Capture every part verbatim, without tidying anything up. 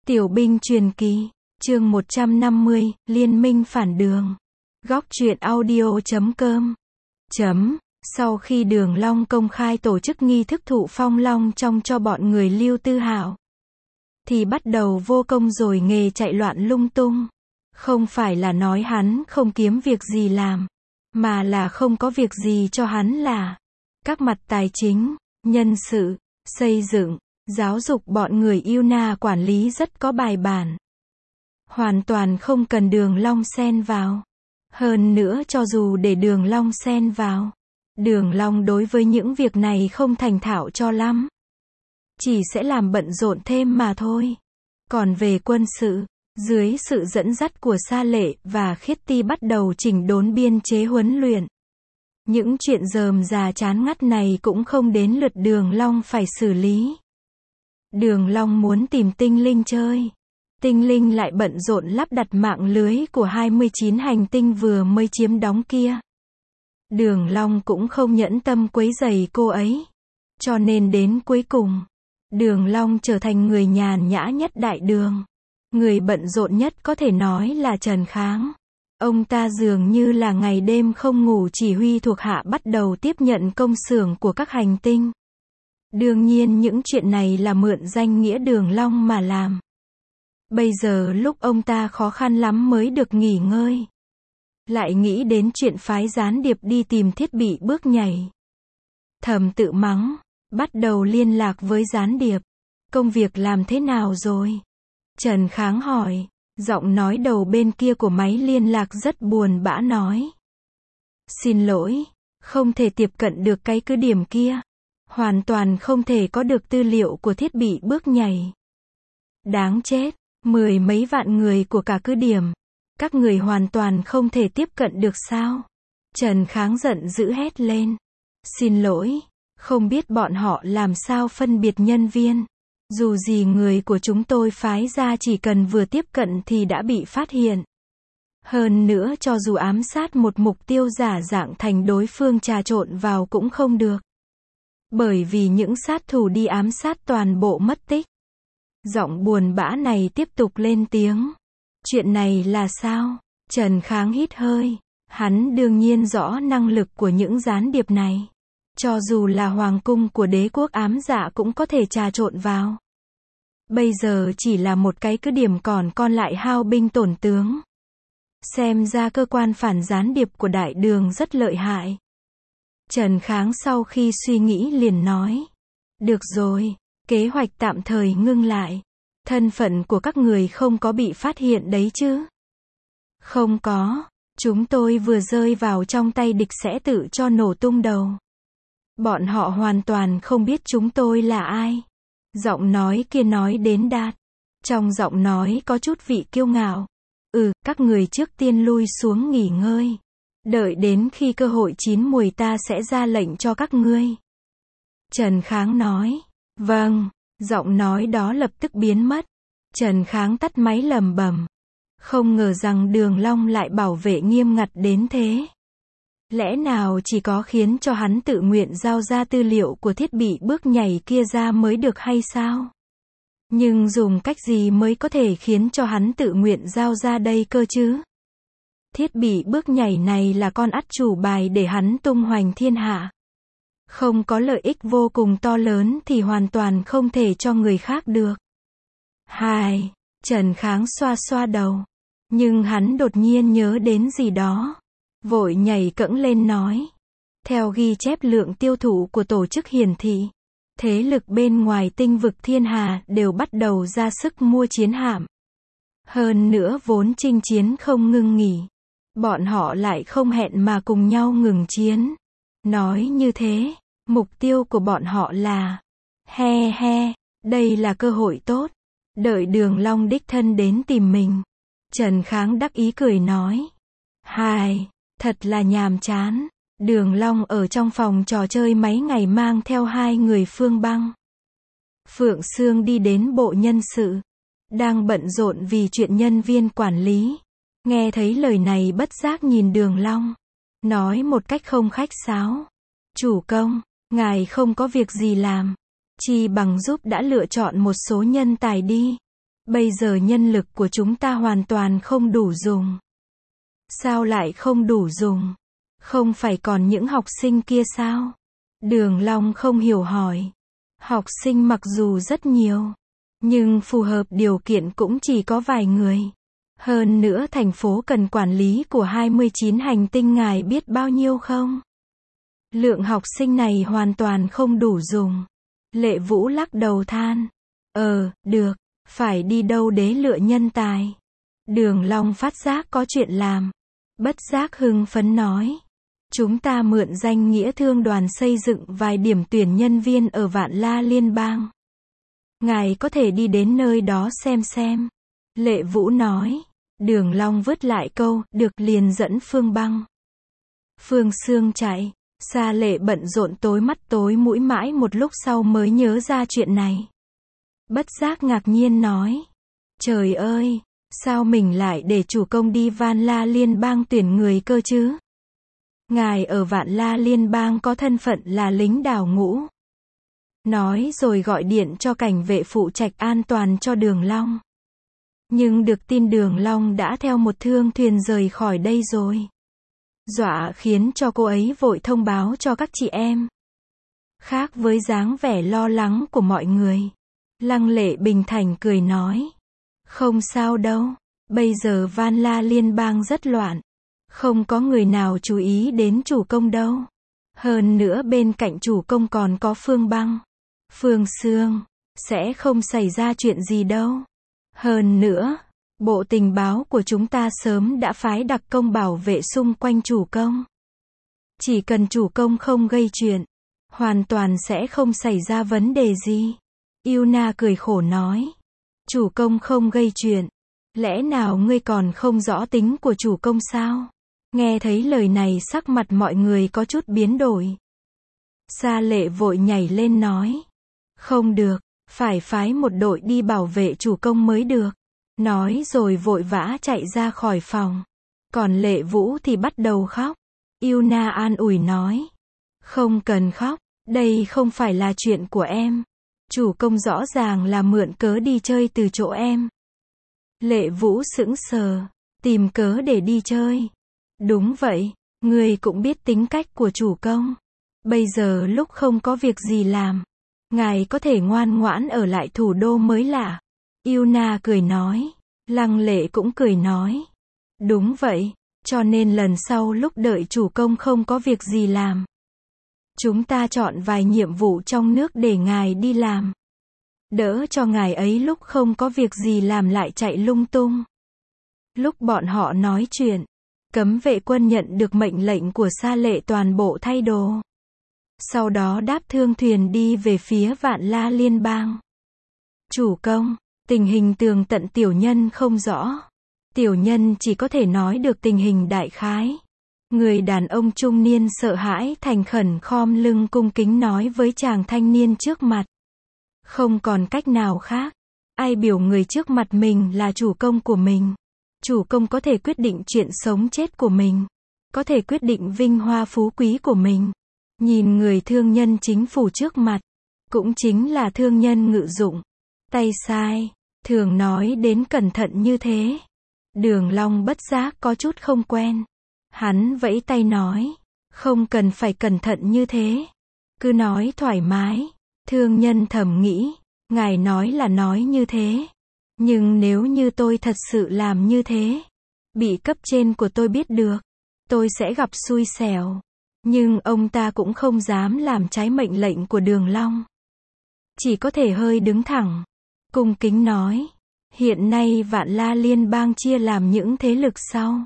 Tiểu binh truyền kỳ, chương một trăm năm mươi, Liên minh phản đường. Góc truyện audio chấm com. Chấm. Sau khi Đường Long công khai tổ chức nghi thức thụ phong long trong cho bọn người Lưu Tư Hạo, thì bắt đầu vô công rồi nghề chạy loạn lung tung. Không phải là nói hắn không kiếm việc gì làm, mà là không có việc gì cho hắn là. Các mặt tài chính, nhân sự, xây dựng, giáo dục bọn người yêu na quản lý rất có bài bản. Hoàn toàn không cần Đường Long xen vào. Hơn nữa cho dù để Đường Long xen vào, Đường Long đối với những việc này không thành thạo cho lắm. Chỉ sẽ làm bận rộn thêm mà thôi. Còn về quân sự, dưới sự dẫn dắt của Sa Lệ và Khiết Ti bắt đầu chỉnh đốn biên chế huấn luyện. Những chuyện rườm rà chán ngắt này cũng không đến lượt Đường Long phải xử lý. Đường Long muốn tìm tinh linh chơi. Tinh linh lại bận rộn lắp đặt mạng lưới của hai mươi chín hành tinh vừa mới chiếm đóng kia. Đường Long cũng không nhẫn tâm quấy rầy cô ấy. Cho nên đến cuối cùng, Đường Long trở thành người nhàn nhã nhất đại đường. Người bận rộn nhất có thể nói là Trần Kháng. Ông ta dường như là ngày đêm không ngủ chỉ huy thuộc hạ bắt đầu tiếp nhận công xưởng của các hành tinh. Đương nhiên những chuyện này là mượn danh nghĩa Đường Long mà làm. Bây giờ lúc ông ta khó khăn lắm mới được nghỉ ngơi, lại nghĩ đến chuyện phái gián điệp đi tìm thiết bị bước nhảy. Thầm tự mắng, bắt đầu liên lạc với gián điệp. Công việc làm thế nào rồi? Trần Kháng hỏi. Giọng nói đầu bên kia của máy liên lạc rất buồn bã nói. Xin lỗi, không thể tiếp cận được cái cứ điểm kia. Hoàn toàn không thể có được tư liệu của thiết bị bước nhảy. Đáng chết, mười mấy vạn người của cả cứ điểm. Các người hoàn toàn không thể tiếp cận được sao? Trần Kháng giận dữ hét lên. Xin lỗi, không biết bọn họ làm sao phân biệt nhân viên. Dù gì người của chúng tôi phái ra chỉ cần vừa tiếp cận thì đã bị phát hiện. Hơn nữa cho dù ám sát một mục tiêu giả dạng thành đối phương trà trộn vào cũng không được. Bởi vì những sát thủ đi ám sát toàn bộ mất tích. Giọng buồn bã này tiếp tục lên tiếng. Chuyện này là sao? Trần Kháng hít hơi. Hắn đương nhiên rõ năng lực của những gián điệp này. Cho dù là hoàng cung của đế quốc ám dạ cũng có thể trà trộn vào. Bây giờ chỉ là một cái cứ điểm còn con lại hao binh tổn tướng. Xem ra cơ quan phản gián điệp của đại đường rất lợi hại. Trần Kháng sau khi suy nghĩ liền nói. Được rồi, kế hoạch tạm thời ngưng lại. Thân phận của các người không có bị phát hiện đấy chứ? Không có, chúng tôi vừa rơi vào trong tay địch sẽ tự cho nổ tung đầu. Bọn họ hoàn toàn không biết chúng tôi là ai. Giọng nói kia nói đến đạt. Trong giọng nói có chút vị kiêu ngạo. Ừ, các người trước tiên lui xuống nghỉ ngơi. Đợi đến khi cơ hội chín mùi ta sẽ ra lệnh cho các ngươi. Trần Kháng nói. Vâng, giọng nói đó lập tức biến mất. Trần Kháng tắt máy lầm bầm. Không ngờ rằng Đường Long lại bảo vệ nghiêm ngặt đến thế. Lẽ nào chỉ có khiến cho hắn tự nguyện giao ra tư liệu của thiết bị bước nhảy kia ra mới được hay sao? Nhưng dùng cách gì mới có thể khiến cho hắn tự nguyện giao ra đây cơ chứ? Thiết bị bước nhảy này là con ắt chủ bài để hắn tung hoành thiên hạ. Không có lợi ích vô cùng to lớn thì hoàn toàn không thể cho người khác được. Hài, Trần Kháng xoa xoa đầu. Nhưng hắn đột nhiên nhớ đến gì đó. Vội nhảy cẫng lên nói. Theo ghi chép lượng tiêu thụ của tổ chức hiển thị, thế lực bên ngoài tinh vực thiên hà đều bắt đầu ra sức mua chiến hạm. Hơn nữa vốn chinh chiến không ngưng nghỉ. Bọn họ lại không hẹn mà cùng nhau ngừng chiến. Nói như thế, mục tiêu của bọn họ là... He he, đây là cơ hội tốt. Đợi Đường Long đích thân đến tìm mình. Trần Kháng đắc ý cười nói. Hài, thật là nhàm chán. Đường Long ở trong phòng trò chơi mấy ngày mang theo hai người Phương Băng. Phượng Sương đi đến bộ nhân sự. Đang bận rộn vì chuyện nhân viên quản lý. Nghe thấy lời này bất giác nhìn Đường Long. Nói một cách không khách sáo. Chủ công, ngài không có việc gì làm. Chi bằng giúp đã lựa chọn một số nhân tài đi. Bây giờ nhân lực của chúng ta hoàn toàn không đủ dùng. Sao lại không đủ dùng? Không phải còn những học sinh kia sao? Đường Long không hiểu hỏi. Học sinh mặc dù rất nhiều, nhưng phù hợp điều kiện cũng chỉ có vài người. Hơn nữa thành phố cần quản lý của hai mươi chín hành tinh ngài biết bao nhiêu không? Lượng học sinh này hoàn toàn không đủ dùng. Lệ Vũ lắc đầu than. Ờ, được, phải đi đâu đế lựa nhân tài. Đường Long phát giác có chuyện làm. Bất giác hưng phấn nói. Chúng ta mượn danh nghĩa thương đoàn xây dựng vài điểm tuyển nhân viên ở Vạn La Liên bang. Ngài có thể đi đến nơi đó xem xem. Lệ Vũ nói. Đường Long vứt lại câu, được liền dẫn Phương Băng. Phương Sương chạy. Sa Lệ bận rộn tối mắt tối mũi mãi một lúc sau mới nhớ ra chuyện này. Bất giác ngạc nhiên nói. Trời ơi, sao mình lại để chủ công đi Van La Liên bang tuyển người cơ chứ? Ngài ở Vạn La Liên bang có thân phận là lính đào ngũ. Nói rồi gọi điện cho cảnh vệ phụ trách an toàn cho Đường Long. Nhưng được tin Đường Long đã theo một thương thuyền rời khỏi đây rồi. Dọa khiến cho cô ấy vội thông báo cho các chị em. Khác với dáng vẻ lo lắng của mọi người, Lăng Lệ bình thản cười nói. Không sao đâu, bây giờ Van La Liên bang rất loạn. Không có người nào chú ý đến chủ công đâu. Hơn nữa bên cạnh chủ công còn có Phương Băng, Phương Sương, sẽ không xảy ra chuyện gì đâu. Hơn nữa, bộ tình báo của chúng ta sớm đã phái đặc công bảo vệ xung quanh chủ công. Chỉ cần chủ công không gây chuyện, hoàn toàn sẽ không xảy ra vấn đề gì. Yuna cười khổ nói. Chủ công không gây chuyện. Lẽ nào ngươi còn không rõ tính của chủ công sao? Nghe thấy lời này sắc mặt mọi người có chút biến đổi. Sa Lệ vội nhảy lên nói. Không được, phải phái một đội đi bảo vệ chủ công mới được. Nói rồi vội vã chạy ra khỏi phòng. Còn Lệ Vũ thì bắt đầu khóc. Yuna an ủi nói. Không cần khóc, đây không phải là chuyện của em. Chủ công rõ ràng là mượn cớ đi chơi từ chỗ em. Lệ Vũ sững sờ, tìm cớ để đi chơi. Đúng vậy, người cũng biết tính cách của chủ công. Bây giờ lúc không có việc gì làm, ngài có thể ngoan ngoãn ở lại thủ đô mới lạ. Yuna cười nói. Lăng Lệ cũng cười nói. Đúng vậy, cho nên lần sau lúc đợi chủ công không có việc gì làm, chúng ta chọn vài nhiệm vụ trong nước để ngài đi làm. Đỡ cho ngài ấy lúc không có việc gì làm lại chạy lung tung. Lúc bọn họ nói chuyện, cấm vệ quân nhận được mệnh lệnh của Sa Lệ toàn bộ thay đồ. Sau đó đáp thương thuyền đi về phía Vạn La Liên bang. Chủ công, tình hình tường tận tiểu nhân không rõ. Tiểu nhân chỉ có thể nói được tình hình đại khái. Người đàn ông trung niên sợ hãi thành khẩn khom lưng cung kính nói với chàng thanh niên trước mặt. Không còn cách nào khác. Ai biểu người trước mặt mình là chủ công của mình. Chủ công có thể quyết định chuyện sống chết của mình. Có thể quyết định vinh hoa phú quý của mình. Nhìn người thương nhân chính phủ trước mặt, cũng chính là thương nhân ngự dụng. Tay sai, thường nói đến cẩn thận như thế. Đường Long bất giác có chút không quen. Hắn vẫy tay nói, không cần phải cẩn thận như thế. Cứ nói thoải mái. Thương nhân thầm nghĩ, ngài nói là nói như thế. Nhưng nếu như tôi thật sự làm như thế, bị cấp trên của tôi biết được, tôi sẽ gặp xui xẻo. Nhưng ông ta cũng không dám làm trái mệnh lệnh của Đường Long. Chỉ có thể hơi đứng thẳng, cung kính nói, hiện nay Vạn La Liên bang chia làm những thế lực sau.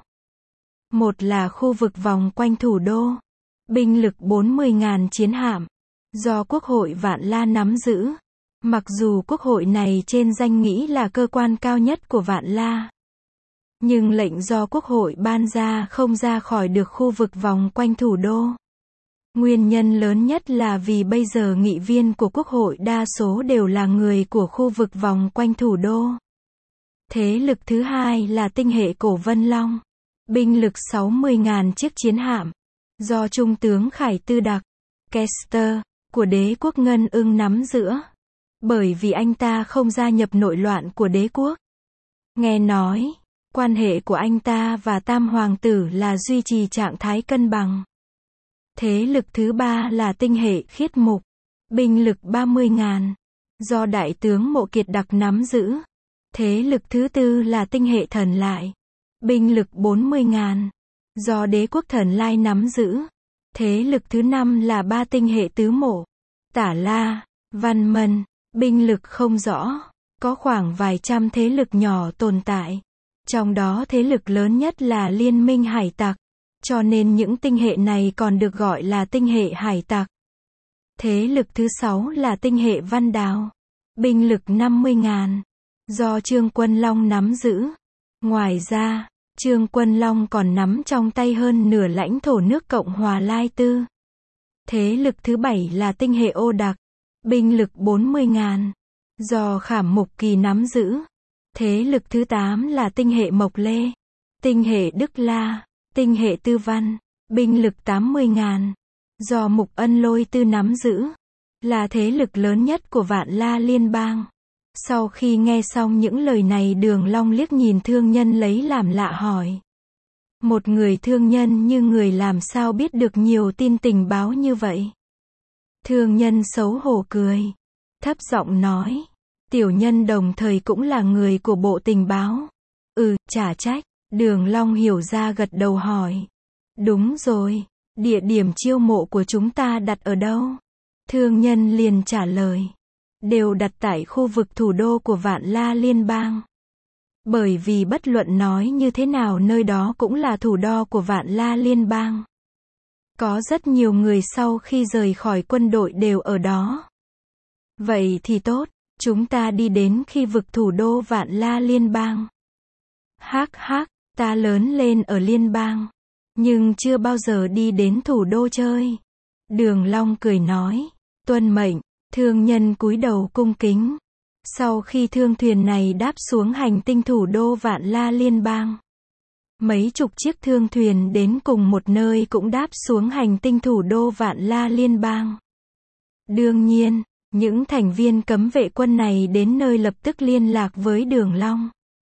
Một là khu vực vòng quanh thủ đô, binh lực bốn mươi nghìn chiến hạm, do Quốc hội Vạn La nắm giữ. Mặc dù quốc hội này trên danh nghĩa là cơ quan cao nhất của Vạn La, nhưng lệnh do quốc hội ban ra không ra khỏi được khu vực vòng quanh thủ đô. Nguyên nhân lớn nhất là vì bây giờ nghị viên của quốc hội đa số đều là người của khu vực vòng quanh thủ đô. Thế lực thứ hai là tinh hệ Cổ Vân Long, binh lực sáu mươi nghìn chiếc chiến hạm, do Trung tướng Khải Tư Đặc, Kester, của đế quốc Ngân Ưng nắm giữ. Bởi vì anh ta không gia nhập nội loạn của đế quốc. Nghe nói, quan hệ của anh ta và Tam Hoàng tử là duy trì trạng thái cân bằng. Thế lực thứ ba là tinh hệ khiết mục. Binh lực ba mươi ngàn. Do Đại tướng Mộ Kiệt Đặc nắm giữ. Thế lực thứ tư là tinh hệ thần lại. Binh lực bốn mươi ngàn. Do Đế quốc Thần Lai nắm giữ. Thế lực thứ năm là ba tinh hệ tứ mộ. Tả La, Văn Mân. Binh lực không rõ. Có khoảng vài trăm thế lực nhỏ tồn tại. Trong đó thế lực lớn nhất là Liên minh hải tặc. Cho nên những tinh hệ này còn được gọi là tinh hệ hải tặc. Thế lực thứ sáu là tinh hệ Văn Đào. Binh lực năm mươi ngàn. Do Trương Quân Long nắm giữ. Ngoài ra, Trương Quân Long còn nắm trong tay hơn nửa lãnh thổ nước Cộng hòa Lai Tư. Thế lực thứ bảy là tinh hệ Ô Đặc. Binh lực bốn mươi ngàn. Do Khảm Mục Kỳ nắm giữ. Thế lực thứ tám là tinh hệ Mộc Lê. Tinh hệ Đức La. Tinh hệ Tư Văn. Binh lực tám mươi ngàn. Do Mục Ân Lôi Tư nắm giữ. Là thế lực lớn nhất của Vạn La Liên bang. Sau khi nghe xong những lời này, Đường Long liếc nhìn thương nhân lấy làm lạ hỏi. Một người thương nhân như người làm sao biết được nhiều tin tình báo như vậy? Thương nhân xấu hổ cười. Thấp giọng nói. Tiểu nhân đồng thời cũng là người của bộ tình báo. Ừ, chả trách. Đường Long hiểu ra gật đầu hỏi. Đúng rồi. Địa điểm chiêu mộ của chúng ta đặt ở đâu? Thương nhân liền trả lời. Đều đặt tại khu vực thủ đô của Vạn La Liên bang. Bởi vì bất luận nói như thế nào nơi đó cũng là thủ đô của Vạn La Liên bang. Có rất nhiều người sau khi rời khỏi quân đội đều ở đó. Vậy thì tốt, chúng ta đi đến khi vực thủ đô Vạn La Liên bang. Hắc hắc, ta lớn lên ở liên bang, nhưng chưa bao giờ đi đến thủ đô chơi. Đường Long cười nói, tuân mệnh. Thương nhân cúi đầu cung kính. Sau khi thương thuyền này đáp xuống hành tinh thủ đô Vạn La Liên bang, mấy chục chiếc thương thuyền đến cùng một nơi cũng đáp xuống hành tinh thủ đô Vạn La Liên bang. Đương nhiên, những thành viên cấm vệ quân này đến nơi lập tức liên lạc với Đường Long,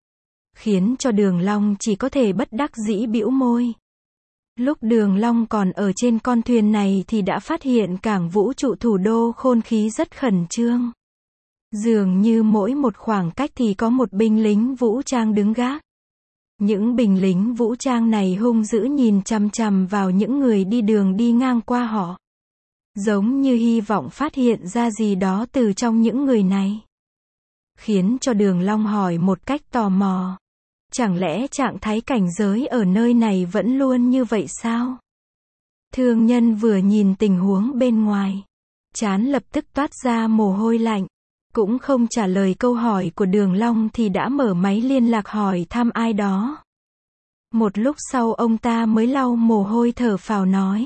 khiến cho Đường Long chỉ có thể bất đắc dĩ bĩu môi. Lúc Đường Long còn ở trên con thuyền này thì đã phát hiện cảng vũ trụ thủ đô Khôn Khí rất khẩn trương. Dường như mỗi một khoảng cách thì có một binh lính vũ trang đứng gác. Những binh lính vũ trang này hung dữ nhìn chằm chằm vào những người đi đường đi ngang qua họ. Giống như hy vọng phát hiện ra gì đó từ trong những người này. Khiến cho Đường Long hỏi một cách tò mò. Chẳng lẽ trạng thái cảnh giới ở nơi này vẫn luôn như vậy sao? Thương nhân vừa nhìn tình huống bên ngoài, trán lập tức toát ra mồ hôi lạnh. Cũng không trả lời câu hỏi của Đường Long thì đã mở máy liên lạc hỏi thăm ai đó. Một lúc sau ông ta mới lau mồ hôi thở phào nói.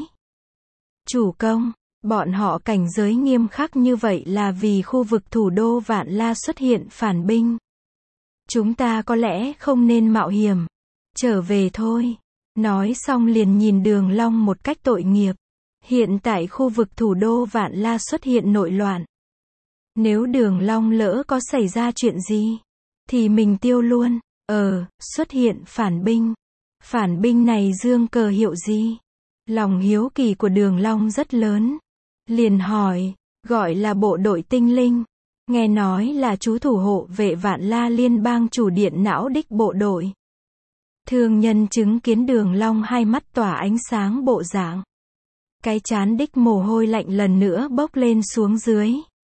Chủ công, bọn họ cảnh giới nghiêm khắc như vậy là vì khu vực thủ đô Vạn La xuất hiện phản binh. Chúng ta có lẽ không nên mạo hiểm. Trở về thôi. Nói xong liền nhìn Đường Long một cách tội nghiệp. Hiện tại khu vực thủ đô Vạn La xuất hiện nội loạn. Nếu Đường Long lỡ có xảy ra chuyện gì, thì mình tiêu luôn. Ờ, xuất hiện phản binh. Phản binh này dương cờ hiệu gì? Lòng hiếu kỳ của Đường Long rất lớn. Liền hỏi, gọi là bộ đội tinh linh. Nghe nói là chú thủ hộ vệ Vạn La Liên bang chủ điện não đích bộ đội. Thương nhân chứng kiến Đường Long hai mắt tỏa ánh sáng bộ dạng. Cái chán đích mồ hôi lạnh lần nữa bốc lên xuống dưới.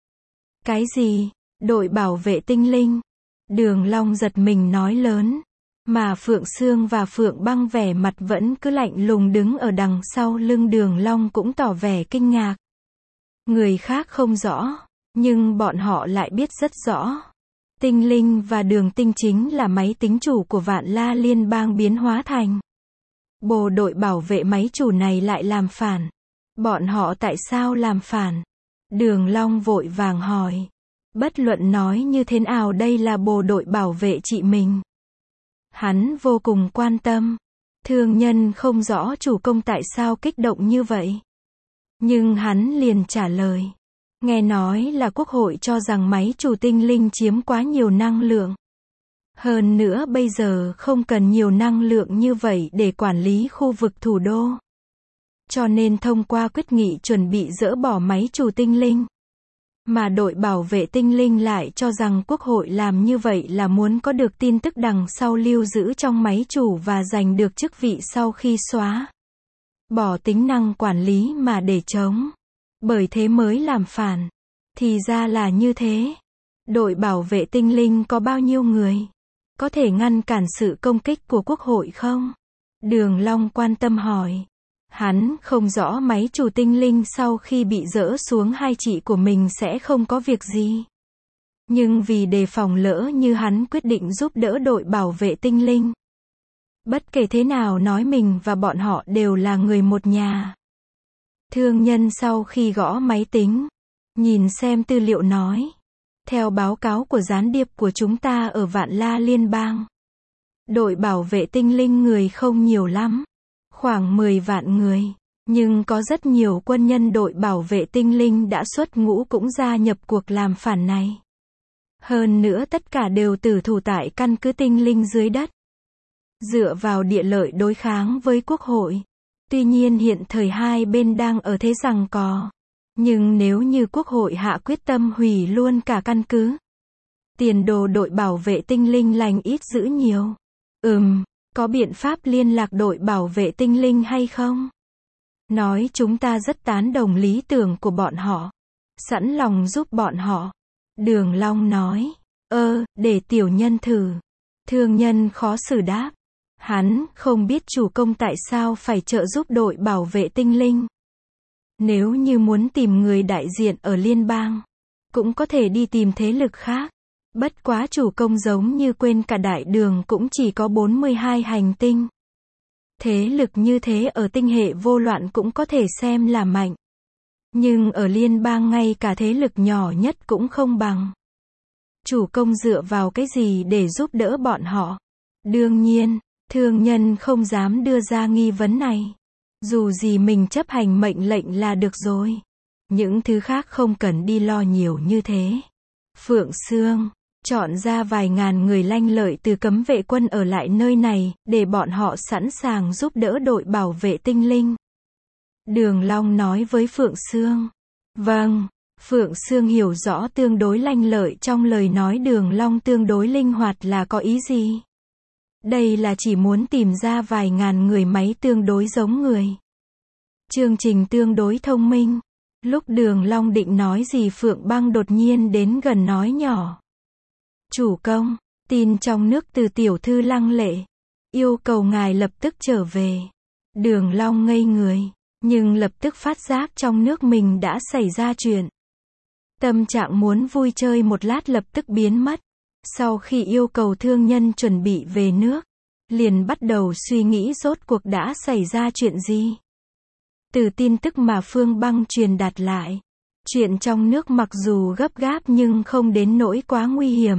Cái gì? Đội bảo vệ tinh linh? Đường Long giật mình nói lớn. Mà Phượng Sương và Phượng Băng vẻ mặt vẫn cứ lạnh lùng đứng ở đằng sau lưng Đường Long cũng tỏ vẻ kinh ngạc. Người khác không rõ, nhưng bọn họ lại biết rất rõ. Tinh linh và đường tinh chính là máy tính chủ của Vạn La Liên bang biến hóa thành. Bộ đội bảo vệ máy chủ này lại làm phản. Bọn họ tại sao làm phản? Đường Long vội vàng hỏi. Bất luận nói như thế nào đây là bộ đội bảo vệ chị mình. Hắn vô cùng quan tâm. Thương nhân không rõ chủ công tại sao kích động như vậy. Nhưng hắn liền trả lời. Nghe nói là Quốc hội cho rằng máy chủ tinh linh chiếm quá nhiều năng lượng. Hơn nữa bây giờ không cần nhiều năng lượng như vậy để quản lý khu vực thủ đô. Cho nên thông qua quyết nghị chuẩn bị dỡ bỏ máy chủ tinh linh. Mà đội bảo vệ tinh linh lại cho rằng Quốc hội làm như vậy là muốn có được tin tức đằng sau lưu giữ trong máy chủ và giành được chức vị sau khi xóa bỏ tính năng quản lý mà để chống. Bởi thế mới làm phản. Thì ra là như thế. Đội bảo vệ tinh linh có bao nhiêu người? Có thể ngăn cản sự công kích của Quốc hội không? Đường Long quan tâm hỏi. Hắn không rõ máy chủ tinh linh sau khi bị dỡ xuống hai chị của mình sẽ không có việc gì. Nhưng vì đề phòng lỡ như hắn quyết định giúp đỡ đội bảo vệ tinh linh. Bất kể thế nào nói mình và bọn họ đều là người một nhà. Thương nhân sau khi gõ máy tính, nhìn xem tư liệu nói. Theo báo cáo của gián điệp của chúng ta ở Vạn La Liên bang, đội bảo vệ tinh linh người không nhiều lắm. Khoảng mười vạn người. Nhưng có rất nhiều quân nhân đội bảo vệ tinh linh đã xuất ngũ cũng gia nhập cuộc làm phản này. Hơn nữa tất cả đều tử thủ tại căn cứ tinh linh dưới đất. Dựa vào địa lợi đối kháng với Quốc hội. Tuy nhiên hiện thời hai bên đang ở thế giằng co. Nhưng nếu như Quốc hội hạ quyết tâm hủy luôn cả căn cứ, tiền đồ đội bảo vệ tinh linh lành ít dữ nhiều. Ừm, có biện pháp liên lạc đội bảo vệ tinh linh hay không? Nói chúng ta rất tán đồng lý tưởng của bọn họ. Sẵn lòng giúp bọn họ. Đường Long nói. Ơ, để tiểu nhân thử. Thương nhân khó xử đáp. Hắn không biết chủ công tại sao phải trợ giúp đội bảo vệ tinh linh. Nếu như muốn tìm người đại diện ở liên bang, cũng có thể đi tìm thế lực khác. Bất quá chủ công giống như quên cả đại đường cũng chỉ có bốn mươi hai hành tinh. Thế lực như thế ở tinh hệ vô loạn cũng có thể xem là mạnh. Nhưng ở liên bang ngay cả thế lực nhỏ nhất cũng không bằng. Chủ công dựa vào cái gì để giúp đỡ bọn họ? Đương nhiên, thương nhân không dám đưa ra nghi vấn này. Dù gì mình chấp hành mệnh lệnh là được rồi. Những thứ khác không cần đi lo nhiều như thế. Phượng Sương chọn ra vài ngàn người lanh lợi từ cấm vệ quân ở lại nơi này, để bọn họ sẵn sàng giúp đỡ đội bảo vệ tinh linh. Đường Long nói với Phượng Sương. Vâng, Phượng Sương hiểu rõ tương đối lanh lợi trong lời nói Đường Long tương đối linh hoạt là có ý gì. Đây là chỉ muốn tìm ra vài ngàn người máy tương đối giống người. Chương trình tương đối thông minh. Lúc Đường Long định nói gì Phượng Băng đột nhiên đến gần nói nhỏ. Chủ công, tin trong nước từ tiểu thư Lăng Lệ. Yêu cầu ngài lập tức trở về. Đường Long ngây người, nhưng lập tức phát giác trong nước mình đã xảy ra chuyện. Tâm trạng muốn vui chơi một lát lập tức biến mất. Sau khi yêu cầu thương nhân chuẩn bị về nước, liền bắt đầu suy nghĩ rốt cuộc đã xảy ra chuyện gì. Từ tin tức mà Phương Băng truyền đạt lại, chuyện trong nước mặc dù gấp gáp nhưng không đến nỗi quá nguy hiểm.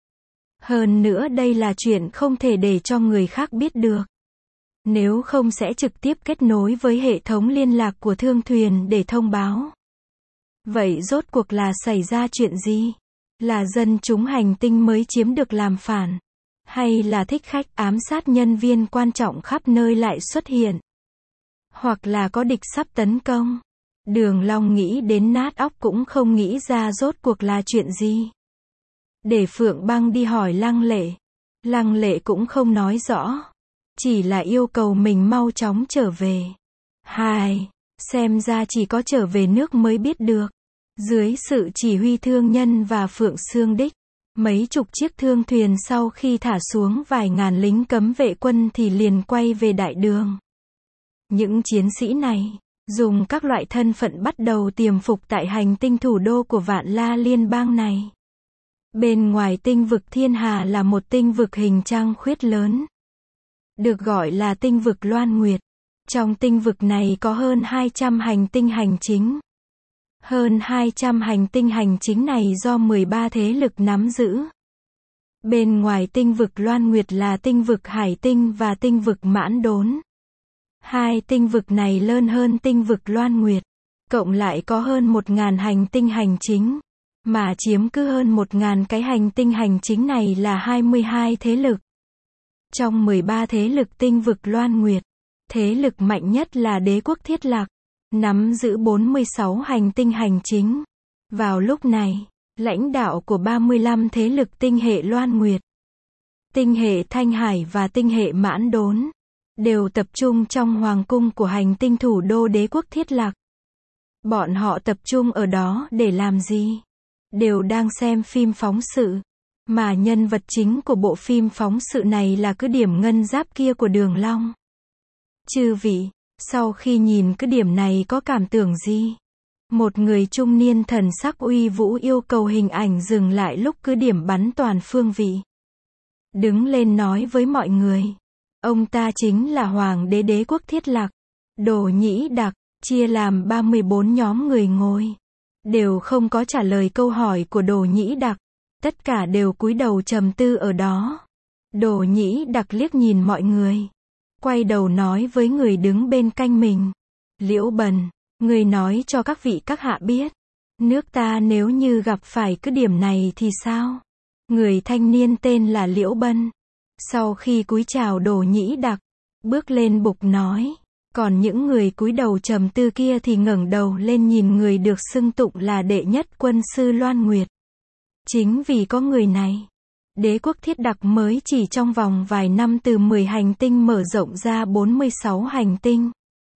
Hơn nữa đây là chuyện không thể để cho người khác biết được. Nếu không sẽ trực tiếp kết nối với hệ thống liên lạc của thương thuyền để thông báo. Vậy rốt cuộc là xảy ra chuyện gì? Là dân chúng hành tinh mới chiếm được làm phản? Hay là thích khách ám sát nhân viên quan trọng khắp nơi lại xuất hiện? Hoặc là có địch sắp tấn công? Đường Long nghĩ đến nát óc cũng không nghĩ ra rốt cuộc là chuyện gì. Để Phượng Băng đi hỏi Lăng Lệ. Lăng Lệ cũng không nói rõ. Chỉ là yêu cầu mình mau chóng trở về. Hai, xem ra chỉ có trở về nước mới biết được. Dưới sự chỉ huy thương nhân và Phượng Sương Đích, mấy chục chiếc thương thuyền sau khi thả xuống vài ngàn lính cấm vệ quân thì liền quay về đại đường. Những chiến sĩ này, dùng các loại thân phận bắt đầu tiềm phục tại hành tinh thủ đô của Vạn La Liên bang này. Bên ngoài tinh vực Thiên Hà là một tinh vực hình trăng khuyết lớn. Được gọi là tinh vực Loan Nguyệt. Trong tinh vực này có hơn hai trăm hành tinh hành chính. Hơn hai trăm hành tinh hành chính này do mười ba thế lực nắm giữ. Bên ngoài tinh vực Loan Nguyệt là tinh vực Hải Tinh và tinh vực Mãn Đốn. Hai tinh vực này lớn hơn tinh vực Loan Nguyệt. cộng lại có hơn một ngàn hành tinh hành chính, mà chiếm cứ hơn một ngàn cái hành tinh hành chính này là hai mươi hai thế lực. Trong mười ba thế lực tinh vực Loan Nguyệt, thế lực mạnh nhất là đế quốc Thiết Lạc, nắm giữ bốn mươi sáu hành tinh hành chính. Vào lúc này, lãnh đạo của ba mươi lăm thế lực tinh hệ Loan Nguyệt, tinh hệ Thanh Hải và tinh hệ Mãn Đốn, đều tập trung trong hoàng cung của hành tinh thủ đô đế quốc Thiết Lạc. Bọn họ tập trung ở đó để làm gì? Đều đang xem phim phóng sự, mà nhân vật chính của bộ phim phóng sự này là cứ điểm ngân giáp kia của Đường Long. Chư vị, sau khi nhìn cứ điểm này có cảm tưởng gì? Một người trung niên thần sắc uy vũ yêu cầu hình ảnh dừng lại lúc cứ điểm bắn toàn phương vị. Đứng lên nói với mọi người. Ông ta chính là Hoàng đế đế quốc Thiết Lạc, Đồ Nhĩ Đặc, chia làm ba mươi bốn nhóm người ngồi. Đều không có trả lời câu hỏi của Đồ Nhĩ Đặc. Tất cả đều cúi đầu trầm tư ở đó. Đồ Nhĩ Đặc liếc nhìn mọi người. Quay đầu nói với người đứng bên cạnh mình. Liễu Bần, người nói cho các vị các hạ biết. Nước ta nếu như gặp phải cứ điểm này thì sao? Người thanh niên tên là Liễu Bân. Sau khi cúi chào Đồ Nhĩ Đặc, bước lên bục nói. Còn những người cúi đầu trầm tư kia thì ngẩng đầu lên nhìn người được xưng tụng là đệ nhất quân sư Loan Nguyệt. Chính vì có người này, đế quốc Thiết Đặc mới chỉ trong vòng vài năm từ mười hành tinh mở rộng ra bốn mươi sáu hành tinh.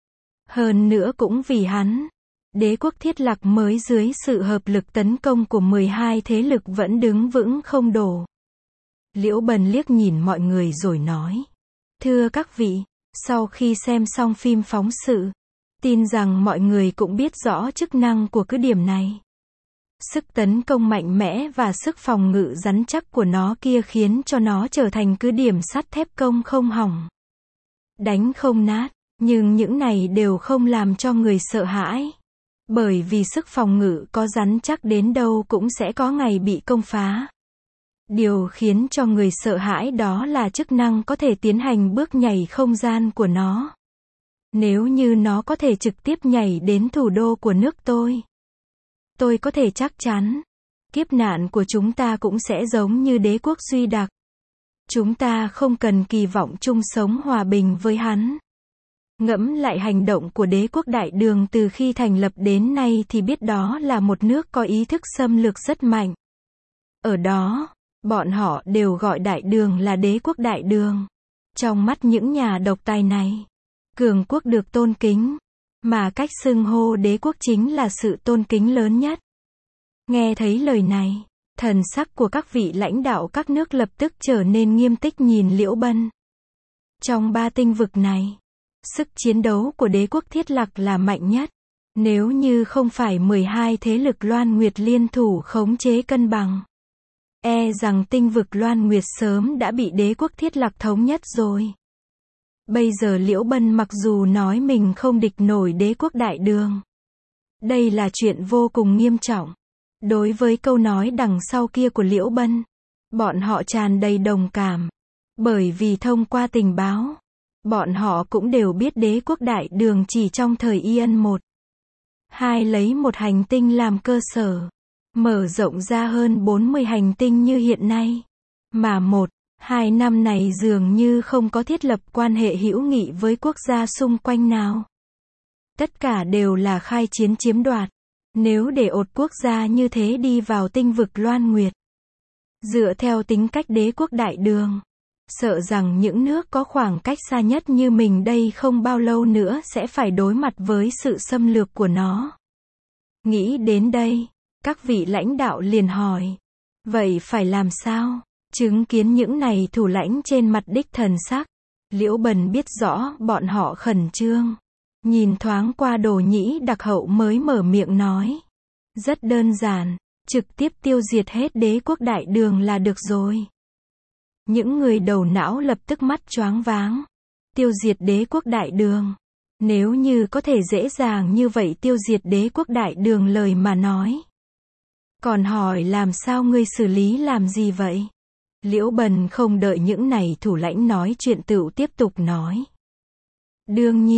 Hơn nữa cũng vì hắn, đế quốc Thiết Lạc mới dưới sự hợp lực tấn công của mười hai thế lực vẫn đứng vững không đổ. Liễu Bần liếc nhìn mọi người rồi nói. Thưa các vị, sau khi xem xong phim phóng sự, tin rằng mọi người cũng biết rõ chức năng của cứ điểm này. Sức tấn công mạnh mẽ và sức phòng ngự rắn chắc của nó kia khiến cho nó trở thành cứ điểm sắt thép công không hỏng, đánh không nát, nhưng những này đều không làm cho người sợ hãi. Bởi vì sức phòng ngự có rắn chắc đến đâu cũng sẽ có ngày bị công phá. Điều khiến cho người sợ hãi đó là chức năng có thể tiến hành bước nhảy không gian của nó. Nếu như nó có thể trực tiếp nhảy đến thủ đô của nước tôi, tôi có thể chắc chắn, kiếp nạn của chúng ta cũng sẽ giống như đế quốc Duy Đặc. Chúng ta không cần kỳ vọng chung sống hòa bình với hắn. Ngẫm lại hành động của đế quốc Đại Đường từ khi thành lập đến nay thì biết đó là một nước có ý thức xâm lược rất mạnh. Ở đó, bọn họ đều gọi Đại Đường là đế quốc Đại Đường. Trong mắt những nhà độc tài này, cường quốc được tôn kính, mà cách xưng hô đế quốc chính là sự tôn kính lớn nhất. Nghe thấy lời này, thần sắc của các vị lãnh đạo các nước lập tức trở nên nghiêm túc nhìn Liễu Bân. Trong ba tinh vực này, sức chiến đấu của đế quốc Thiết Lạc là mạnh nhất. Nếu như không phải mười hai thế lực Loan Nguyệt liên thủ khống chế cân bằng, e rằng tinh vực Loan Nguyệt sớm đã bị đế quốc Thiết Lạc thống nhất rồi. Bây giờ Liễu Bân mặc dù nói mình không địch nổi đế quốc Đại Đường. Đây là chuyện vô cùng nghiêm trọng. Đối với câu nói đằng sau kia của Liễu Bân, bọn họ tràn đầy đồng cảm. Bởi vì thông qua tình báo, bọn họ cũng đều biết đế quốc Đại Đường chỉ trong thời Y Ân một, hai lấy một hành tinh làm cơ sở, mở rộng ra hơn bốn mươi hành tinh như hiện nay. Mà một, hai năm này dường như không có thiết lập quan hệ hữu nghị với quốc gia xung quanh nào. Tất cả đều là khai chiến chiếm đoạt. Nếu để ột quốc gia như thế đi vào tinh vực Loan Nguyệt, dựa theo tính cách đế quốc Đại Đường, sợ rằng những nước có khoảng cách xa nhất như mình đây không bao lâu nữa sẽ phải đối mặt với sự xâm lược của nó. Nghĩ đến đây, các vị lãnh đạo liền hỏi, vậy phải làm sao? Chứng kiến những này thủ lãnh trên mặt đích thần sắc, Liễu Bần biết rõ bọn họ khẩn trương. Nhìn thoáng qua Đồ Nhĩ Đặc hậu mới mở miệng nói. Rất đơn giản, trực tiếp tiêu diệt hết đế quốc Đại Đường là được rồi. Những người đầu não lập tức mắt choáng váng. Tiêu diệt đế quốc Đại Đường. Nếu như có thể dễ dàng như vậy tiêu diệt đế quốc Đại Đường lời mà nói. Còn hỏi làm sao ngươi xử lý làm gì vậy? Liễu Bần không đợi những này thủ lãnh nói chuyện tựu tiếp tục nói. Đương nhiên,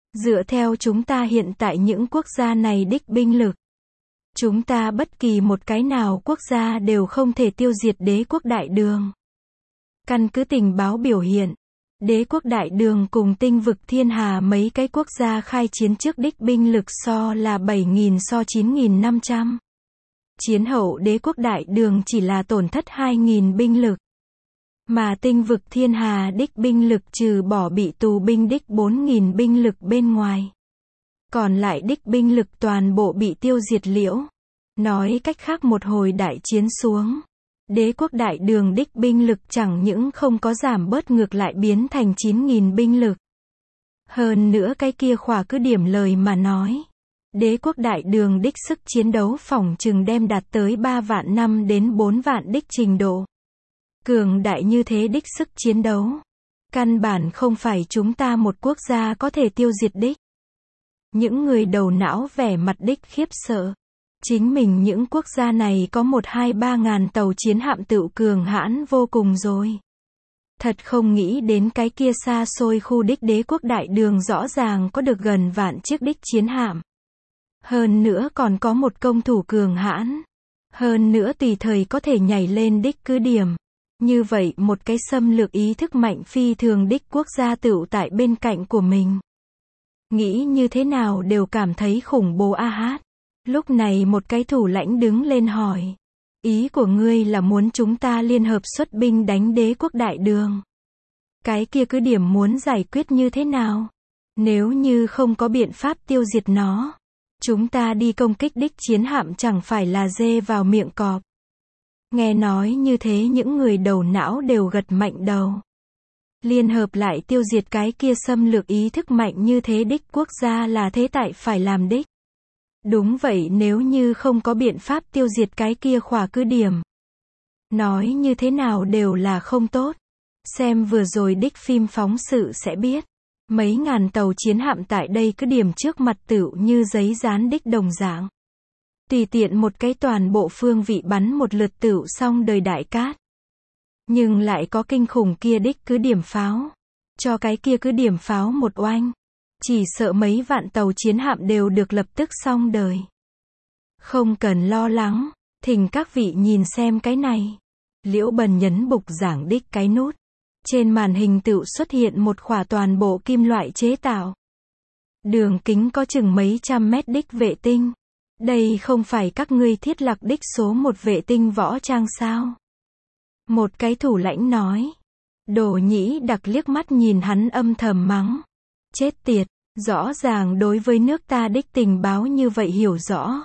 Dựa theo chúng ta hiện tại những quốc gia này đích binh lực, chúng ta bất kỳ một cái nào quốc gia đều không thể tiêu diệt đế quốc Đại Đường. Căn cứ tình báo biểu hiện, đế quốc Đại Đường cùng tinh vực thiên hà mấy cái quốc gia khai chiến trước đích binh lực so là bảy nghìn so chín nghìn năm trăm. Chiến hậu đế quốc Đại Đường chỉ là tổn thất hai nghìn binh lực. Mà tinh vực thiên hà đích binh lực trừ bỏ bị tù binh đích bốn nghìn binh lực bên ngoài. Còn lại đích binh lực toàn bộ bị tiêu diệt liễu. Nói cách khác một hồi đại chiến xuống, đế quốc Đại Đường đích binh lực chẳng những không có giảm bớt ngược lại biến thành chín nghìn binh lực. Hơn nữa cái kia khỏa cứ điểm lời mà nói. Đế quốc Đại Đường đích sức chiến đấu phỏng chừng đem đạt tới ba vạn năm đến bốn vạn đích trình độ. Cường đại như thế đích sức chiến đấu. Căn bản không phải chúng ta một quốc gia có thể tiêu diệt đích. Những người đầu não vẻ mặt đích khiếp sợ. Chính mình những quốc gia này có một hai ba ngàn tàu chiến hạm tựu cường hãn vô cùng rồi. Thật không nghĩ đến cái kia xa xôi khu đích đế quốc Đại Đường rõ ràng có được gần vạn chiếc đích chiến hạm. Hơn nữa còn có một công thủ cường hãn. Hơn nữa tùy thời có thể nhảy lên đích cứ điểm. Như vậy một cái xâm lược ý thức mạnh phi thường đích quốc gia tựu tại bên cạnh của mình. Nghĩ như thế nào đều cảm thấy khủng bố a hát. Lúc này một cái thủ lãnh đứng lên hỏi. Ý của ngươi là muốn chúng ta liên hợp xuất binh đánh đế quốc Đại Đường. Cái kia cứ điểm muốn giải quyết như thế nào? Nếu như không có biện pháp tiêu diệt nó, chúng ta đi công kích đích chiến hạm chẳng phải là dê vào miệng cọp. Nghe nói như thế những người đầu não đều gật mạnh đầu. Liên hợp lại tiêu diệt cái kia xâm lược ý thức mạnh như thế đích quốc gia là thế tại phải làm đích. Đúng vậy, nếu như không có biện pháp tiêu diệt cái kia khỏa cứ điểm, nói như thế nào đều là không tốt. Xem vừa rồi đích phim phóng sự sẽ biết. Mấy ngàn tàu chiến hạm tại đây cứ điểm trước mặt tựu như giấy dán đích đồng dạng. Tùy tiện một cái toàn bộ phương vị bắn một lượt tựu xong đời đại cát. Nhưng lại có kinh khủng kia đích cứ điểm pháo. Cho cái kia cứ điểm pháo một oanh. Chỉ sợ mấy vạn tàu chiến hạm đều được lập tức xong đời. Không cần lo lắng, thỉnh các vị nhìn xem cái này. Liễu Bần nhấn bục giảng đích cái nút. Trên màn hình tựu xuất hiện một khỏa toàn bộ kim loại chế tạo. Đường kính có chừng mấy trăm mét đích vệ tinh. Đây không phải các ngươi thiết lập đích số một vệ tinh võ trang sao? Một cái thủ lãnh nói. Đồ Nhĩ Đặc liếc mắt nhìn hắn âm thầm mắng. Chết tiệt, rõ ràng đối với nước ta đích tình báo như vậy hiểu rõ.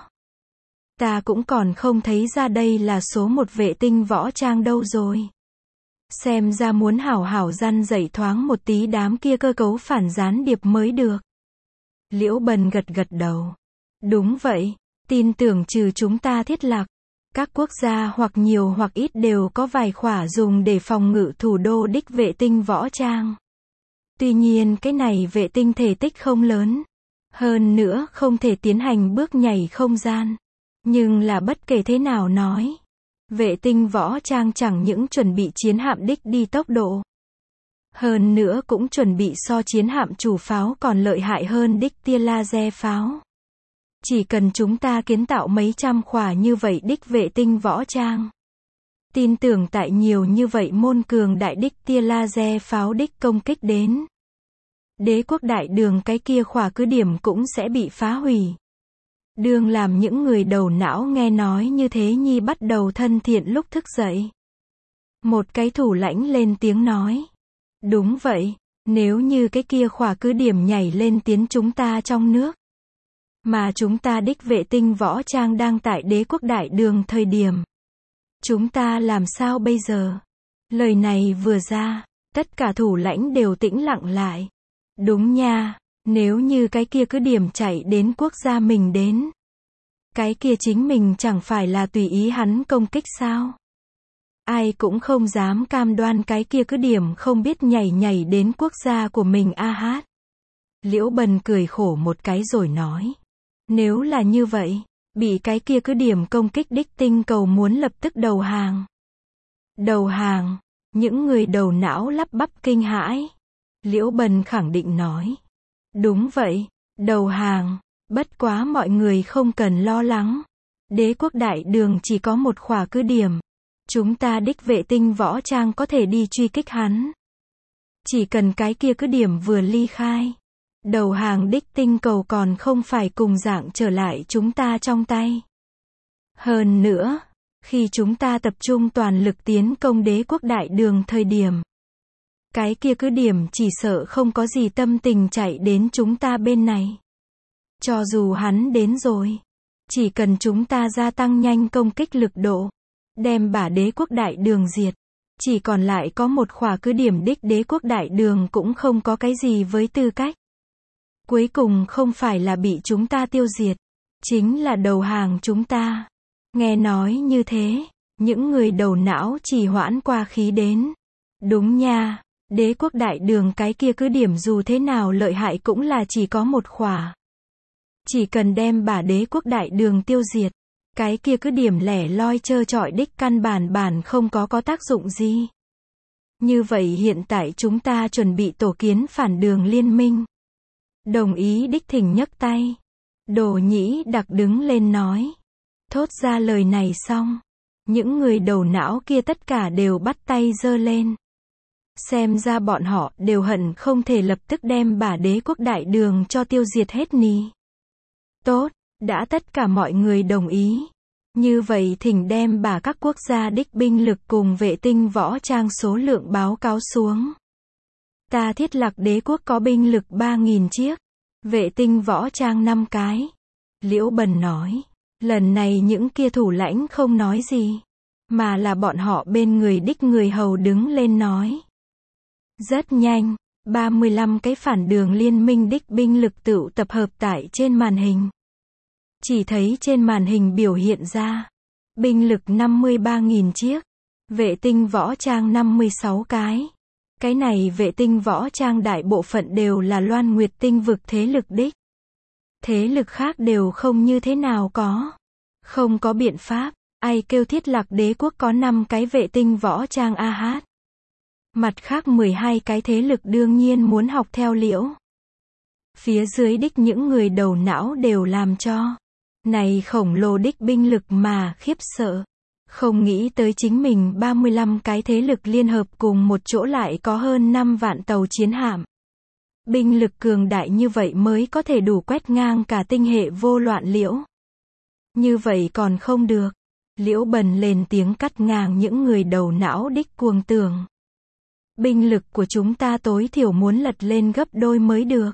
Ta cũng còn không thấy ra đây là số một vệ tinh võ trang đâu rồi. Xem ra muốn hảo hảo răn dạy thoáng một tí đám kia cơ cấu phản gián điệp mới được. Liễu Bần gật gật đầu. Đúng vậy, tin tưởng trừ chúng ta thiết lập, các quốc gia hoặc nhiều hoặc ít đều có vài khỏa dùng để phòng ngự thủ đô đích vệ tinh võ trang. Tuy nhiên cái này vệ tinh thể tích không lớn. Hơn nữa không thể tiến hành bước nhảy không gian. Nhưng là bất kể thế nào nói. Vệ tinh võ trang chẳng những chuẩn bị chiến hạm đích đi tốc độ. Hơn nữa cũng chuẩn bị so chiến hạm chủ pháo còn lợi hại hơn đích tia laser pháo. Chỉ cần chúng ta kiến tạo mấy trăm khỏa như vậy đích vệ tinh võ trang. Tin tưởng tại nhiều như vậy môn cường đại đích tia laser pháo đích công kích đến. Đế quốc Đại Đường cái kia khỏa cứ điểm cũng sẽ bị phá hủy. Đường làm những người đầu não nghe nói như thế nhi bắt đầu thân thiện lúc thức dậy. Một cái thủ lãnh lên tiếng nói. Đúng vậy, nếu như cái kia khỏa cứ điểm nhảy lên tiến chúng ta trong nước. Mà chúng ta đích vệ tinh võ trang đang tại đế quốc Đại Đường thời điểm. Chúng ta làm sao bây giờ? Lời này vừa ra, tất cả thủ lãnh đều tĩnh lặng lại. Đúng nha, nếu như cái kia cứ điểm chạy đến quốc gia mình đến. Cái kia chính mình chẳng phải là tùy ý hắn công kích sao? Ai cũng không dám cam đoan cái kia cứ điểm không biết nhảy nhảy đến quốc gia của mình a hát. Liễu Bần cười khổ một cái rồi nói. Nếu là như vậy, bị cái kia cứ điểm công kích đích tinh cầu muốn lập tức đầu hàng. Đầu hàng, những người đầu não lắp bắp kinh hãi. Liễu Bần khẳng định nói. Đúng vậy, đầu hàng. Bất quá mọi người không cần lo lắng. Đế quốc đại đường chỉ có một khỏa cứ điểm. Chúng ta đích vệ tinh võ trang có thể đi truy kích hắn. Chỉ cần cái kia cứ điểm vừa ly khai. Đầu hàng đích tinh cầu còn không phải cùng dạng trở lại chúng ta trong tay. Hơn nữa, khi chúng ta tập trung toàn lực tiến công đế quốc đại đường thời điểm. Cái kia cứ điểm chỉ sợ không có gì tâm tình chạy đến chúng ta bên này. Cho dù hắn đến rồi. Chỉ cần chúng ta gia tăng nhanh công kích lực độ. Đem bả đế quốc đại đường diệt. Chỉ còn lại có một khỏa cứ điểm đích đế quốc đại đường cũng không có cái gì với tư cách. Cuối cùng không phải là bị chúng ta tiêu diệt. Chính là đầu hàng chúng ta. Nghe nói như thế. Những người đầu não chỉ hoãn qua khí đến. Đúng nha. Đế quốc đại đường cái kia cứ điểm dù thế nào lợi hại cũng là chỉ có một khỏa. Chỉ cần đem bả đế quốc đại đường tiêu diệt. Cái kia cứ điểm lẻ loi trơ trọi đích căn bản bản không có có tác dụng gì. Như vậy hiện tại chúng ta chuẩn bị tổ kiến phản đường liên minh. Đồng ý đích thỉnh nhấc tay. Đồ Nhĩ Đặc đứng lên nói. Thốt ra lời này xong. Những người đầu não kia tất cả đều bắt tay giơ lên. Xem ra bọn họ đều hận không thể lập tức đem bả đế quốc đại đường cho tiêu diệt hết nì. Tốt, đã tất cả mọi người đồng ý. Như vậy thỉnh đem bả các quốc gia đích binh lực cùng vệ tinh võ trang số lượng báo cáo xuống. Ta Thiết Lạc đế quốc có binh lực ba nghìn chiếc. Vệ tinh võ trang năm cái. Liễu Bần nói. Lần này những kia thủ lãnh không nói gì. Mà là bọn họ bên người đích người hầu đứng lên nói. Rất nhanh. ba mươi lăm cái phản đường liên minh đích binh lực tựu tập hợp tại trên màn hình. Chỉ thấy trên màn hình biểu hiện ra. Binh lực năm mươi ba nghìn chiếc. Vệ tinh võ trang năm mươi sáu cái. Cái này vệ tinh võ trang đại bộ phận đều là Loan Nguyệt tinh vực thế lực đích. Thế lực khác đều không như thế nào có. Không có biện pháp. Ai kêu Thiết Lạc đế quốc có năm cái vệ tinh võ trang a hát. Mặt khác mười hai cái thế lực đương nhiên muốn học theo Liễu. Phía dưới đích những người đầu não đều làm cho. Này khổng lồ đích binh lực mà khiếp sợ. Không nghĩ tới chính mình ba mươi lăm cái thế lực liên hợp cùng một chỗ lại có hơn năm vạn tàu chiến hạm. Binh lực cường đại như vậy mới có thể đủ quét ngang cả tinh hệ vô loạn Liễu. Như vậy còn không được. Liễu Bần lên tiếng cắt ngang những người đầu não đích cuồng tưởng. Binh lực của chúng ta tối thiểu muốn lật lên gấp đôi mới được.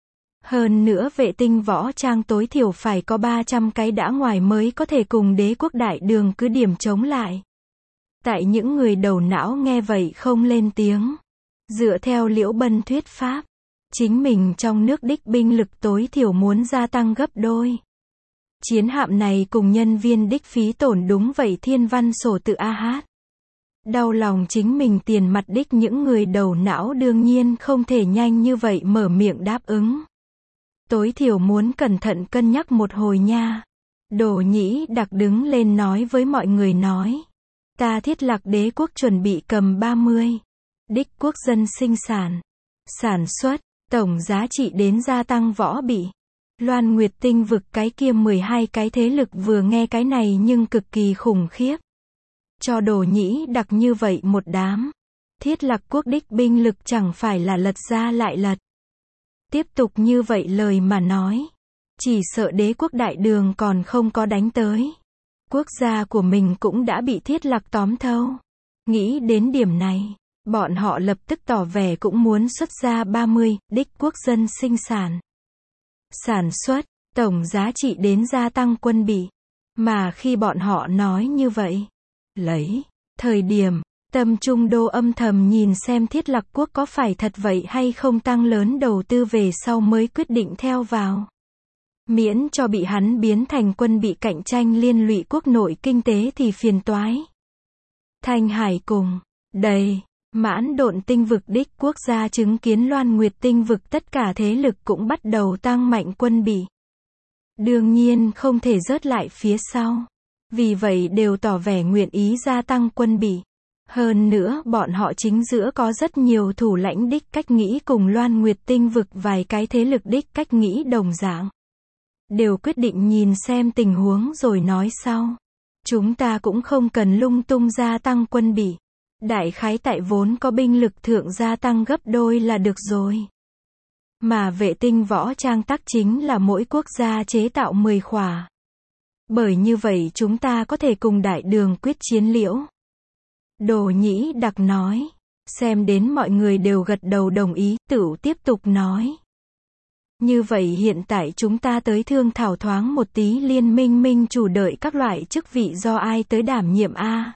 Hơn nữa vệ tinh võ trang tối thiểu phải có ba trăm cái đã ngoài mới có thể cùng đế quốc đại đường cứ điểm chống lại. Tại những người đầu não nghe vậy không lên tiếng. Dựa theo Liễu Bân thuyết pháp. Chính mình trong nước đích binh lực tối thiểu muốn gia tăng gấp đôi. Chiến hạm này cùng nhân viên đích phí tổn đúng vậy thiên văn sổ tự a hát. Đau lòng chính mình tiền mặt đích những người đầu não đương nhiên không thể nhanh như vậy mở miệng đáp ứng. Tối thiểu muốn cẩn thận cân nhắc một hồi nha. Đồ Nhĩ Đặc đứng lên nói với mọi người nói. Ta Thiết Lạc đế quốc chuẩn bị cầm ba mươi. Đích quốc dân sinh sản. Sản xuất, tổng giá trị đến gia tăng võ bị. Loan Nguyệt tinh vực cái kia mười hai cái thế lực vừa nghe cái này nhưng cực kỳ khủng khiếp. Cho Đồ Nhĩ Đặc như vậy một đám. Thiết Lạc quốc đích binh lực chẳng phải là lật ra lại lật. Tiếp tục như vậy lời mà nói. Chỉ sợ đế quốc đại đường còn không có đánh tới. Quốc gia của mình cũng đã bị Thiết Lạc tóm thâu. Nghĩ đến điểm này. Bọn họ lập tức tỏ vẻ cũng muốn xuất ra ba mươi, đích quốc dân sinh sản. Sản xuất, tổng giá trị đến gia tăng quân bị. Mà khi bọn họ nói như vậy. Lấy, thời điểm, Tâm Trung Đô âm thầm nhìn xem Thiết Lạc quốc có phải thật vậy hay không tăng lớn đầu tư về sau mới quyết định theo vào. Miễn cho bị hắn biến thành quân bị cạnh tranh liên lụy quốc nội kinh tế thì phiền toái. Thanh Hải cùng, đầy, mãn độn tinh vực đích quốc gia chứng kiến Loan Nguyệt tinh vực tất cả thế lực cũng bắt đầu tăng mạnh quân bị. Đương nhiên không thể rớt lại phía sau. Vì vậy đều tỏ vẻ nguyện ý gia tăng quân bị. Hơn nữa bọn họ chính giữa có rất nhiều thủ lãnh đích cách nghĩ cùng Loan Nguyệt Tinh vực vài cái thế lực đích cách nghĩ đồng dạng. Đều quyết định nhìn xem tình huống rồi nói sau. Chúng ta cũng không cần lung tung gia tăng quân bị. Đại khái tại vốn có binh lực thượng gia tăng gấp đôi là được rồi. Mà vệ tinh võ trang tác chính là mỗi quốc gia chế tạo mười khỏa. Bởi như vậy chúng ta có thể cùng đại đường quyết chiến liễu. Đồ Nhĩ Đặc nói. Xem đến mọi người đều gật đầu đồng ý, Tửu tiếp tục nói. Như vậy hiện tại chúng ta tới thương thảo thoáng một tí liên minh minh chủ đợi các loại chức vị do ai tới đảm nhiệm a?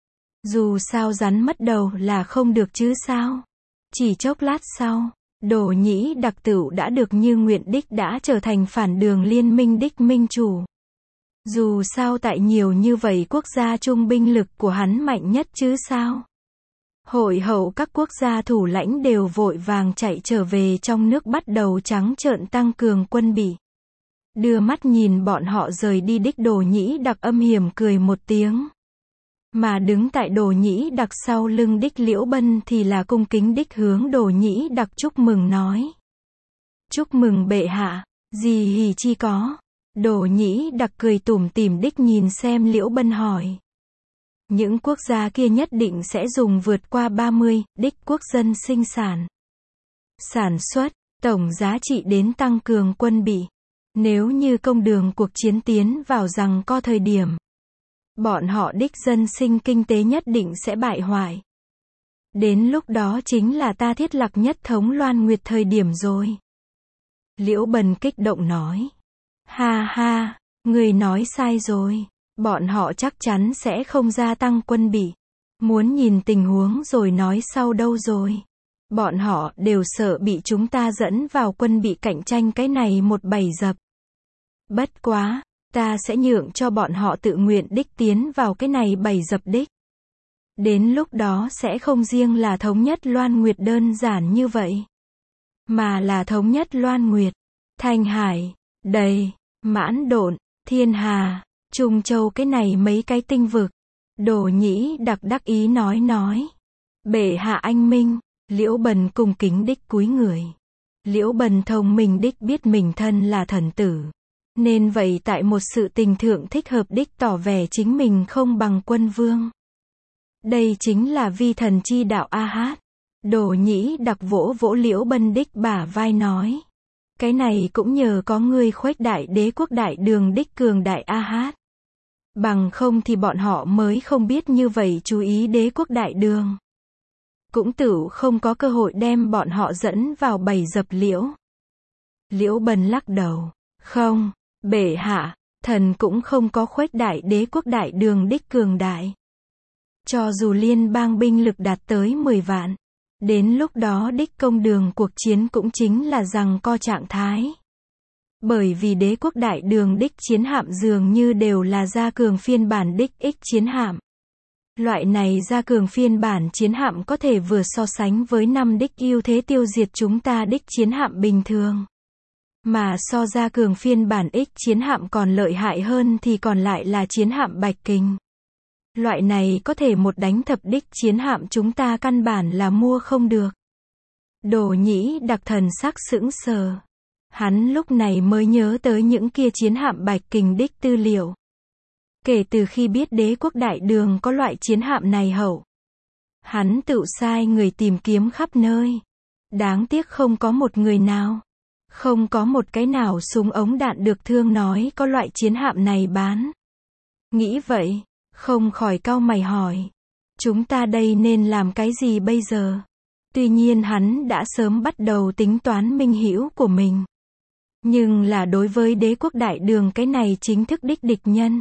Dù sao rắn mất đầu là không được chứ sao? Chỉ chốc lát sau, Đồ Nhĩ Đặc Tửu đã được như nguyện đích đã trở thành phản đường liên minh đích minh chủ. Dù sao tại nhiều như vậy quốc gia trung binh lực của hắn mạnh nhất chứ sao? Hội hậu các quốc gia thủ lãnh đều vội vàng chạy trở về trong nước bắt đầu trắng trợn tăng cường quân bị. Đưa mắt nhìn bọn họ rời đi đích Đồ Nhĩ Đặc âm hiểm cười một tiếng. Mà đứng tại Đồ Nhĩ Đặc sau lưng đích Liễu Bân thì là cung kính đích hướng Đồ Nhĩ Đặc chúc mừng nói. Chúc mừng bệ hạ, gì hỉ chi có. Đồ Nhĩ Đặc cười tủm tỉm đích nhìn xem Liễu Bân hỏi. Những quốc gia kia nhất định sẽ dùng vượt qua ba mươi, đích quốc dân sinh sản. Sản xuất, tổng giá trị đến tăng cường quân bị. Nếu như công đường cuộc chiến tiến vào rằng có thời điểm. Bọn họ đích dân sinh kinh tế nhất định sẽ bại hoại. Đến lúc đó chính là ta thiết lập nhất thống Loan Nguyệt thời điểm rồi. Liễu Bân kích động nói. Ha ha, người nói sai rồi. Bọn họ chắc chắn sẽ không gia tăng quân bị. Muốn nhìn tình huống rồi nói sau đâu rồi. Bọn họ đều sợ bị chúng ta dẫn vào quân bị cạnh tranh cái này một bầy dập. Bất quá, ta sẽ nhượng cho bọn họ tự nguyện đích tiến vào cái này bầy dập đích. Đến lúc đó sẽ không riêng là thống nhất Loan Nguyệt đơn giản như vậy. Mà là thống nhất Loan Nguyệt, Thanh Hải, Đầy, Mãn Độn, Thiên Hà, Trung Châu cái này mấy cái tinh vực. Đồ Nhĩ Đặc đắc ý nói nói. Bệ hạ anh minh, Liễu Bân cung kính đích cúi người. Liễu Bân thông minh đích biết mình thân là thần tử. Nên vậy tại một sự tình thượng thích hợp đích tỏ vẻ chính mình không bằng quân vương. Đây chính là vi thần chi đạo a hát. Đồ Nhĩ Đặc vỗ vỗ Liễu Bân đích bả vai nói. Cái này cũng nhờ có người khuếch đại đế quốc đại đường đích cường đại a hát. Bằng không thì bọn họ mới không biết như vậy chú ý đế quốc đại đường. Cũng tửu không có cơ hội đem bọn họ dẫn vào bầy dập liễu. Liễu Bân lắc đầu. Không, bệ hạ, thần cũng không có khuếch đại đế quốc đại đường đích cường đại. Cho dù liên bang binh lực đạt tới mười vạn. Đến lúc đó đích công đường cuộc chiến cũng chính là rằng co trạng thái. Bởi vì đế quốc đại đường đích chiến hạm dường như đều là gia cường phiên bản đích X chiến hạm. Loại này gia cường phiên bản chiến hạm có thể vừa so sánh với năm đích ưu thế tiêu diệt chúng ta đích chiến hạm bình thường. Mà so gia cường phiên bản X chiến hạm còn lợi hại hơn thì còn lại là chiến hạm Bạch Kình. Loại này có thể một đánh thập đích chiến hạm chúng ta căn bản là mua không được. Đồ Nhĩ Đặc thần sắc sững sờ. Hắn lúc này mới nhớ tới những kia chiến hạm Bạch Kình đích tư liệu. Kể từ khi biết đế quốc đại đường có loại chiến hạm này hậu. Hắn tự sai người tìm kiếm khắp nơi. Đáng tiếc không có một người nào. Không có một cái nào súng ống đạn được thương nói có loại chiến hạm này bán. Nghĩ vậy, không khỏi cau mày hỏi. Chúng ta đây nên làm cái gì bây giờ? Tuy nhiên hắn đã sớm bắt đầu tính toán minh hữu của mình. Nhưng là đối với đế quốc đại đường cái này chính thức đích địch nhân.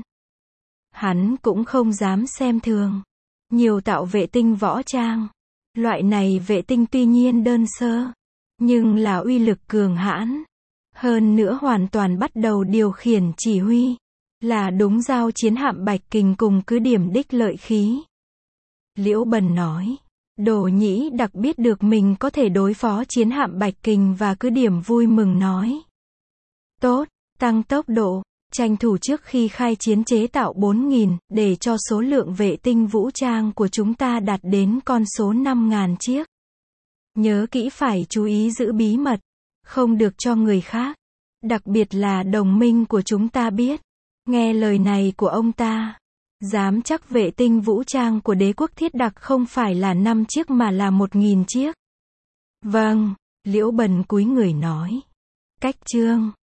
Hắn cũng không dám xem thường. Nhiều tạo vệ tinh võ trang. Loại này vệ tinh tuy nhiên đơn sơ. Nhưng là uy lực cường hãn. Hơn nữa hoàn toàn bắt đầu điều khiển chỉ huy. Là đúng giao chiến hạm Bạch Kình cùng cứ điểm đích lợi khí. Liễu Bân nói. Đồ Nhĩ Đặc biết được mình có thể đối phó chiến hạm Bạch Kình và cứ điểm vui mừng nói. Tốt, tăng tốc độ, tranh thủ trước khi khai chiến chế tạo bốn nghìn, để cho số lượng vệ tinh vũ trang của chúng ta đạt đến con số năm nghìn chiếc. Nhớ kỹ phải chú ý giữ bí mật, không được cho người khác, đặc biệt là đồng minh của chúng ta biết. Nghe lời này của ông ta, dám chắc vệ tinh vũ trang của đế quốc Thiết Đặc không phải là năm chiếc mà là một nghìn chiếc. Vâng, Liễu Bần cúi người nói. Cách chương